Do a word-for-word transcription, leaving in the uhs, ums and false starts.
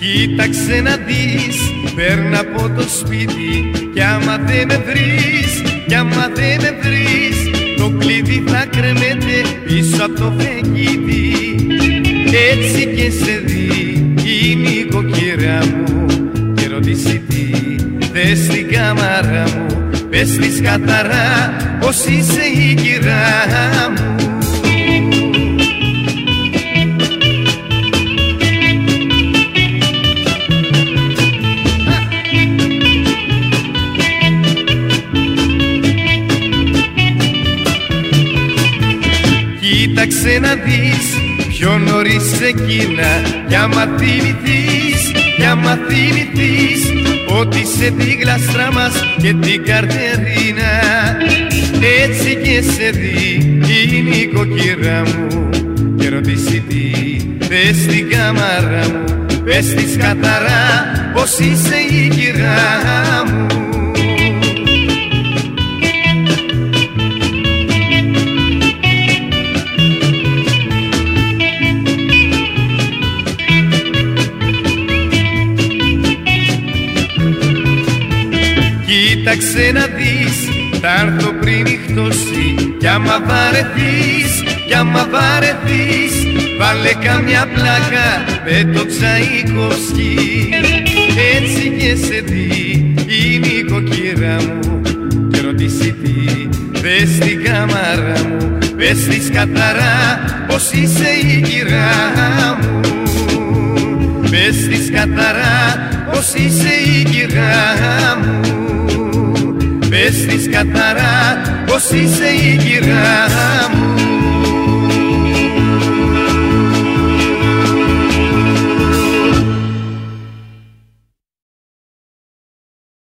Κοίταξε να δεις, παίρνα από το σπίτι κι άμα δεν με βρεις, κι άμα δεν με βρεις, το κλειδί θα κρεμέται πίσω από το φεγγίτι. Έτσι και σε δει η νοικοκυρά μου και ρωτήσει τι θες στην κάμαρα μου. Πες της καθαρά πως είσαι η κυρά μου. Κοίταξε να δεις πιο νωρίς εκείνα κι άμα θυμηθείς, κι άμα θυμηθείς ότι σε τη γλαστρά μας και την Καρτερίνα. Έτσι και σε δει η νοικοκυρά μου και ρωτήσει τι θες στην κάμαρα μου. Πες της καθαρά πως είσαι η κυρά μου. Κοίταξε να δεις, θα έρθω πριν νυχτώσει κι άμα βαρεθείς, κι άμα βαρεθείς, βάλε καμιά πλάκα με το Τσαϊκόφσκι. Έτσι και σε δει η νοικοκυρά μου και ρωτήσει τι θες στην κάμαρα μου. Πες της καθαρά πως είσαι η κυρά μου. Πες της καθαρά πως είσαι η κυρά μου. Πες της καθαρά πως είσαι η κυρά